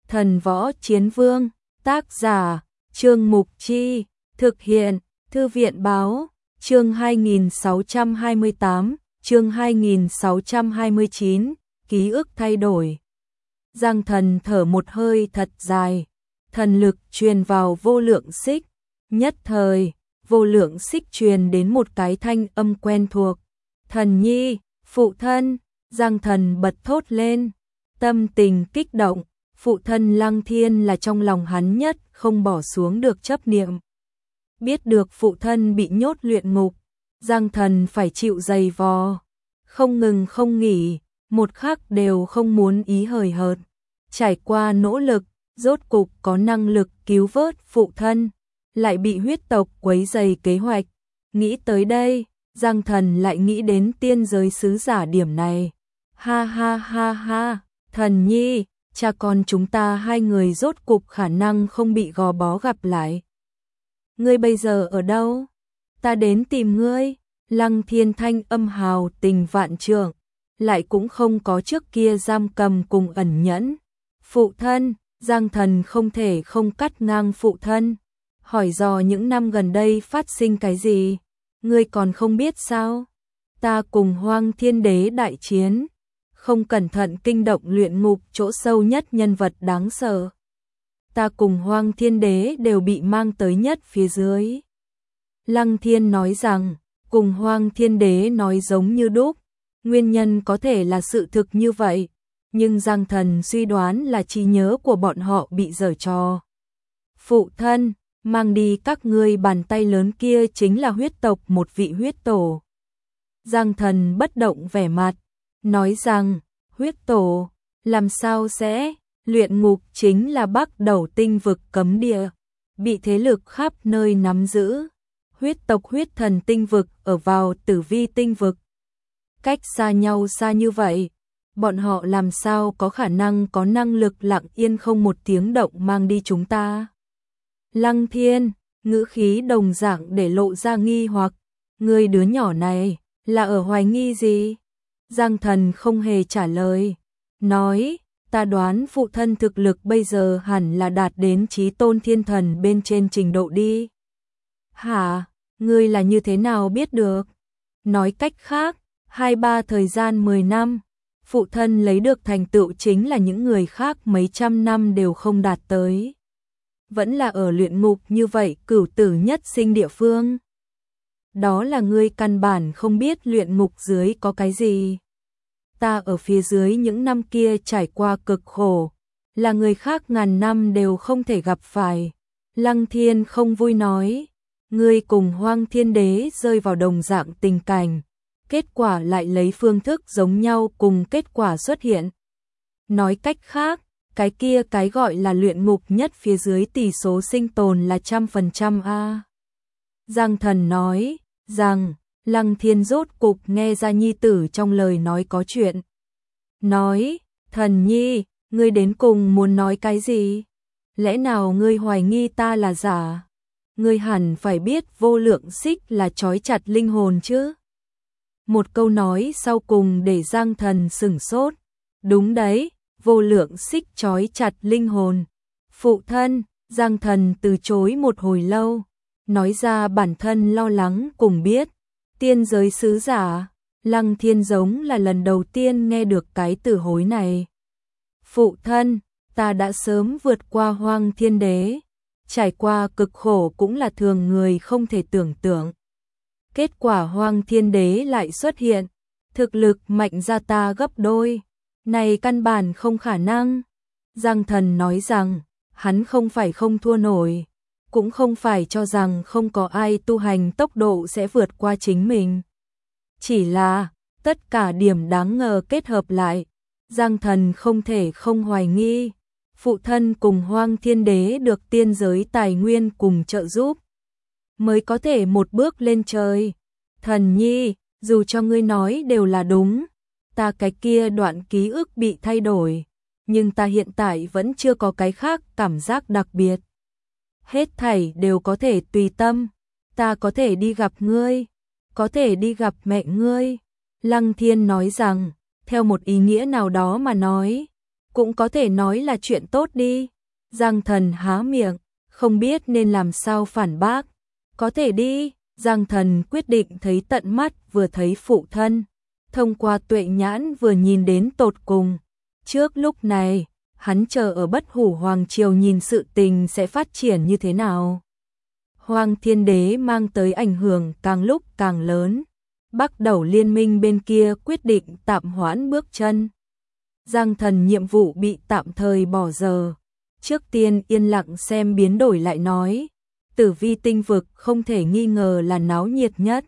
Thần Võ Chiến Vương, tác giả, Trương Mục Chi, thực hiện, Thư viện Báo, chương 2628, chương 2629, ký ức thay đổi. Giang Thần thở một hơi thật dài, thần lực truyền vào vô lượng xích, nhất thời, vô lượng xích truyền đến một cái thanh âm quen thuộc. Thần nhi, phụ thân, Giang Thần bật thốt lên, tâm tình kích động, phụ thân Lăng Thiên là trong lòng hắn nhất không bỏ xuống được chấp niệm. Biết được phụ thân bị nhốt luyện ngục, Giang Thần phải chịu dày vò, không ngừng không nghỉ, một khắc đều không muốn ý hời hợt. Trải qua nỗ lực, rốt cục có năng lực cứu vớt phụ thân, lại bị huyết tộc quấy rầy kế hoạch. Nghĩ tới đây, Giang Thần lại nghĩ đến tiên giới sứ giả điểm này. Ha ha ha ha, Thần nhi, cha con chúng ta hai người rốt cục khả năng không bị gò bó gặp lại. Ngươi bây giờ ở đâu? Ta đến tìm ngươi. Lăng Thiên thanh âm hào tình vạn trượng, lại cũng không có trước kia giam cầm cùng ẩn nhẫn. Phụ thân, Giang Thần không thể không cắt ngang phụ thân, hỏi dò những năm gần đây phát sinh cái gì, ngươi còn không biết sao? Ta cùng Hoang Thiên Đế đại chiến, không cẩn thận kinh động luyện ngục chỗ sâu nhất nhân vật đáng sợ. Ta cùng Hoang Thiên Đế đều bị mang tới nhất phía dưới. Lăng Thiên nói rằng, cùng Hoang Thiên Đế nói giống như đúc, nguyên nhân có thể là sự thực như vậy, nhưng Giang Thần suy đoán là trí nhớ của bọn họ bị giở trò. Phụ thân, mang đi các ngươi bàn tay lớn kia chính là huyết tộc một vị huyết tổ. Giang Thần bất động vẻ mặt, nói rằng, huyết tổ, làm sao sẽ, luyện ngục chính là Bắc Đầu tinh vực cấm địa, bị thế lực khắp nơi nắm giữ. Huyết tộc huyết thần tinh vực ở vào Tử Vi tinh vực. Cách xa nhau xa như vậy, bọn họ làm sao có khả năng có năng lực lặng yên không một tiếng động mang đi chúng ta? Lăng Thiên, ngữ khí đồng dạng để lộ ra nghi hoặc, người đứa nhỏ này, là ở hoài nghi gì? Giang Thần không hề trả lời, nói, ta đoán phụ thân thực lực bây giờ hẳn là đạt đến chí tôn thiên thần bên trên trình độ đi. Hả, ngươi là như thế nào biết được? Nói cách khác, 2-3 thời gian 10 năm, phụ thân lấy được thành tựu chính là những người khác mấy trăm năm đều không đạt tới. Vẫn là ở luyện ngục như vậy cửu tử nhất sinh địa phương. Đó là ngươi căn bản không biết luyện ngục dưới có cái gì. Ta ở phía dưới những năm kia trải qua cực khổ, là người khác ngàn năm đều không thể gặp phải. Lăng Thiên không vui nói, ngươi cùng Hoang Thiên Đế rơi vào đồng dạng tình cảnh, kết quả lại lấy phương thức giống nhau cùng kết quả xuất hiện. Nói cách khác, cái kia cái gọi là luyện ngục nhất phía dưới tỷ số sinh tồn là 100% a. Giang Thần nói rằng, Lăng Thiên rốt cục nghe ra nhi tử trong lời nói có chuyện. Nói, Thần nhi, ngươi đến cùng muốn nói cái gì? Lẽ nào ngươi hoài nghi ta là giả? Ngươi hẳn phải biết vô lượng xích là trói chặt linh hồn chứ? Một câu nói sau cùng để Giang Thần sửng sốt. Đúng đấy, vô lượng xích trói chặt linh hồn. Phụ thân, Giang Thần từ chối một hồi lâu, nói ra bản thân lo lắng cùng biết. Tiên giới sứ giả, Lăng Thiên giống là lần đầu tiên nghe được cái từ hối này. Phụ thân, ta đã sớm vượt qua Hoang Thiên Đế, trải qua cực khổ cũng là thường người không thể tưởng tượng. Kết quả Hoang Thiên Đế lại xuất hiện, thực lực mạnh ra ta gấp đôi, này căn bản không khả năng. Giang Thần nói rằng, hắn không phải không thua nổi, cũng không phải cho rằng không có ai tu hành tốc độ sẽ vượt qua chính mình. Chỉ là, tất cả điểm đáng ngờ kết hợp lại, Giang Thần không thể không hoài nghi, phụ thân cùng Hoang Thiên Đế được tiên giới tài nguyên cùng trợ giúp, mới có thể một bước lên trời. Thần nhi, dù cho ngươi nói đều là đúng, ta cái kia đoạn ký ức bị thay đổi, nhưng ta hiện tại vẫn chưa có cái khác cảm giác đặc biệt. Hết thảy đều có thể tùy tâm, ta có thể đi gặp ngươi, có thể đi gặp mẹ ngươi. Lăng Thiên nói rằng, theo một ý nghĩa nào đó mà nói, cũng có thể nói là chuyện tốt đi. Giang Thần há miệng, không biết nên làm sao phản bác. Có thể đi, Giang Thần quyết định thấy tận mắt vừa thấy phụ thân. Thông qua tuệ nhãn vừa nhìn đến tột cùng. Trước lúc này, hắn chờ ở Bất Hủ Hoàng Triều nhìn sự tình sẽ phát triển như thế nào. Hoàng Thiên Đế mang tới ảnh hưởng càng lúc càng lớn. Bắc Đẩu liên minh bên kia quyết định tạm hoãn bước chân. Giang Thần nhiệm vụ bị tạm thời bỏ giờ. Trước tiên yên lặng xem biến đổi lại nói. Tử Vi tinh vực không thể nghi ngờ là náo nhiệt nhất.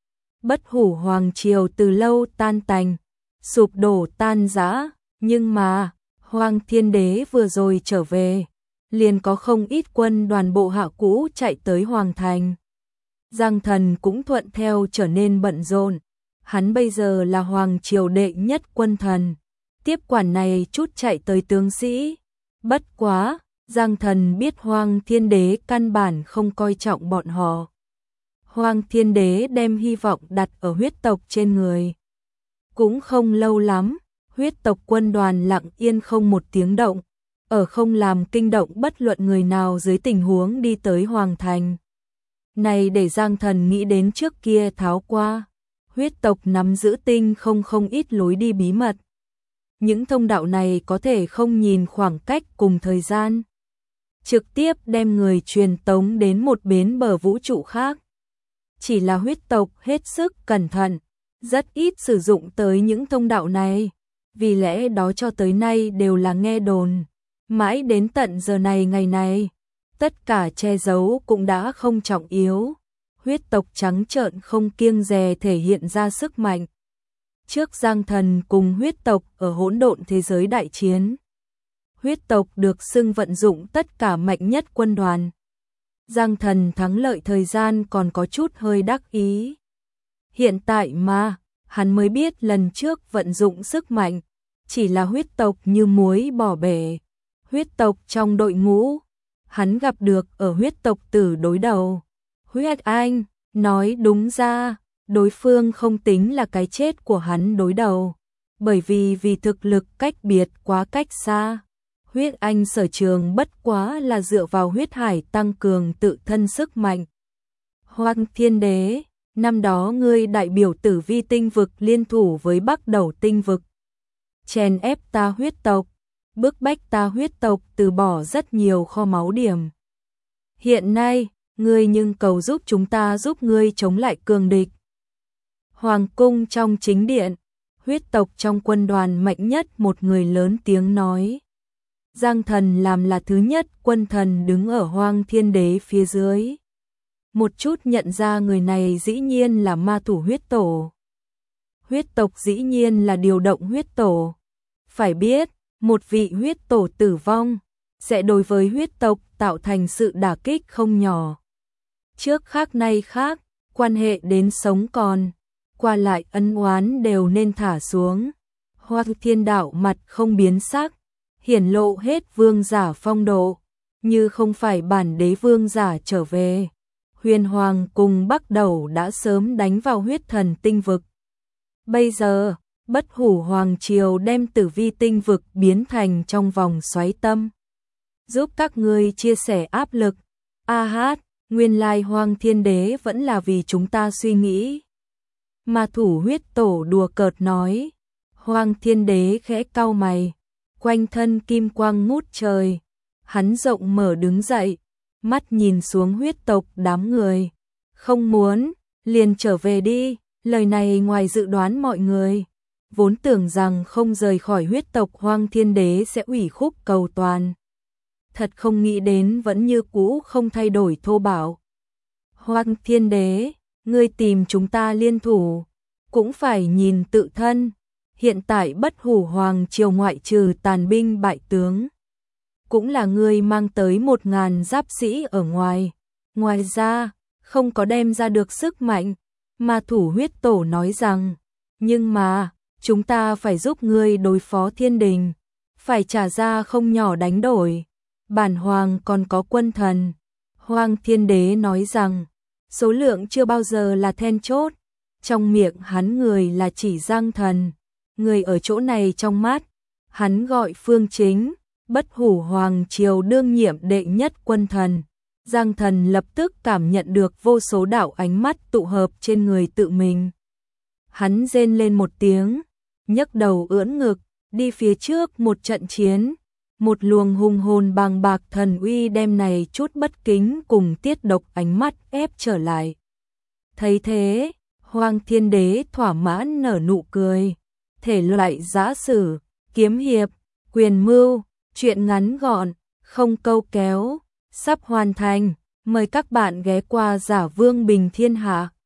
Bất Hủ Hoàng Triều từ lâu tan tành, sụp đổ tan rã, nhưng mà Hoàng Thiên Đế vừa rồi trở về, liền có không ít quân đoàn bộ hạ cũ chạy tới Hoàng Thành. Giang Thần cũng thuận theo trở nên bận rộn, hắn bây giờ là Hoàng Triều đệ nhất quân thần, tiếp quản này chút chạy tới tướng sĩ. Bất quá, Giang Thần biết Hoàng Thiên Đế căn bản không coi trọng bọn họ. Hoàng Thiên Đế đem hy vọng đặt ở huyết tộc trên người. Cũng không lâu lắm, huyết tộc quân đoàn lặng yên không một tiếng động, ở không làm kinh động bất luận người nào dưới tình huống đi tới Hoàng Thành. Này để Giang Thần nghĩ đến trước kia tháo qua, huyết tộc nắm giữ tinh không ít lối đi bí mật. Những thông đạo này có thể không nhìn khoảng cách cùng thời gian, trực tiếp đem người truyền tống đến một bến bờ vũ trụ khác. Chỉ là huyết tộc hết sức cẩn thận, rất ít sử dụng tới những thông đạo này, vì lẽ đó cho tới nay đều là nghe đồn. Mãi đến tận giờ này ngày này, tất cả che giấu cũng đã không trọng yếu. Huyết tộc trắng trợn không kiêng dè thể hiện ra sức mạnh. Trước Giang Thần cùng huyết tộc ở hỗn độn thế giới đại chiến, huyết tộc được xưng vận dụng tất cả mạnh nhất quân đoàn. Giang Thần thắng lợi thời gian còn có chút hơi đắc ý. Hiện tại mà, hắn mới biết lần trước vận dụng sức mạnh, chỉ là huyết tộc như muối bỏ bể. Huyết tộc trong đội ngũ, hắn gặp được ở huyết tộc tử đối đầu. Huyết Anh, nói đúng ra, đối phương không tính là cái chết của hắn đối đầu, bởi vì thực lực cách biệt quá cách xa. Huyết Anh sở trường bất quá là dựa vào huyết hải tăng cường tự thân sức mạnh. Hoàng Thiên Đế, năm đó ngươi đại biểu Tử Vi tinh vực liên thủ với Bắc Đẩu tinh vực, chèn ép ta huyết tộc, bức bách ta huyết tộc từ bỏ rất nhiều kho máu điểm. Hiện nay, ngươi nhưng cầu giúp chúng ta giúp ngươi chống lại cường địch. Hoàng cung trong chính điện, huyết tộc trong quân đoàn mạnh nhất một người lớn tiếng nói. Giang Thần làm là thứ nhất quân thần đứng ở Hoàng Thiên Đế phía dưới. Một chút nhận ra người này dĩ nhiên là ma thủ huyết tổ. Huyết tộc dĩ nhiên là điều động huyết tổ. Phải biết, một vị huyết tổ tử vong, sẽ đối với huyết tộc tạo thành sự đả kích không nhỏ. Trước khác nay khác, quan hệ đến sống còn, qua lại ân oán đều nên thả xuống. Hoa Thiên Đạo mặt không biến sắc, hiển lộ hết vương giả phong độ, như không phải bản đế vương giả trở về. Huyền Hoàng cùng Bắc Đẩu đã sớm đánh vào huyết thần tinh vực. Bây giờ, Bất Hủ Hoàng Triều đem Tử Vi tinh vực biến thành trong vòng xoáy tâm, giúp các ngươi chia sẻ áp lực. A hát, nguyên lai Hoàng Thiên Đế vẫn là vì chúng ta suy nghĩ. Ma thủ huyết tổ đùa cợt nói. Hoàng Thiên Đế khẽ cau mày, quanh thân kim quang ngút trời, hắn rộng mở đứng dậy, mắt nhìn xuống huyết tộc đám người. Không muốn, liền trở về đi. Lời này ngoài dự đoán mọi người, vốn tưởng rằng không rời khỏi huyết tộc Hoàng Thiên Đế sẽ ủy khúc cầu toàn. Thật không nghĩ đến vẫn như cũ không thay đổi thô bạo. Hoàng Thiên Đế, ngươi tìm chúng ta liên thủ, cũng phải nhìn tự thân. Hiện tại Bất Hủ Hoàng Triều ngoại trừ tàn binh bại tướng, cũng là ngươi mang tới 1000 giáp sĩ ở ngoài. Ngoài ra, không có đem ra được sức mạnh. Ma thủ huyết tổ nói rằng, nhưng mà, chúng ta phải giúp ngươi đối phó thiên đình, phải trả ra không nhỏ đánh đổi. Bản hoàng còn có quân thần. Hoàng Thiên Đế nói rằng, số lượng chưa bao giờ là then chốt. Trong miệng hắn người là chỉ Giang Thần. Người ở chỗ này trong mắt, Hắn gọi Phương Chính, Bất Hủ Hoàng triều đương nhiệm đệ nhất quân thần. Giang Thần lập tức cảm nhận được vô số đạo ánh mắt tụ hợp trên người tự mình. Hắn rên lên một tiếng, nhấc đầu ưỡn ngực, đi phía trước một trận chiến. Một luồng hùng hồn bàng bạc thần uy đem này chút bất kính cùng tiết độc ánh mắt ép trở lại. Thấy thế, Hoang Thiên Đế thỏa mãn nở nụ cười. Thể loại giã sử, kiếm hiệp, quyền mưu, truyện ngắn gọn, không câu kéo, sắp hoàn thành. Mời các bạn ghé qua Giả Vương Bình Thiên Hạ.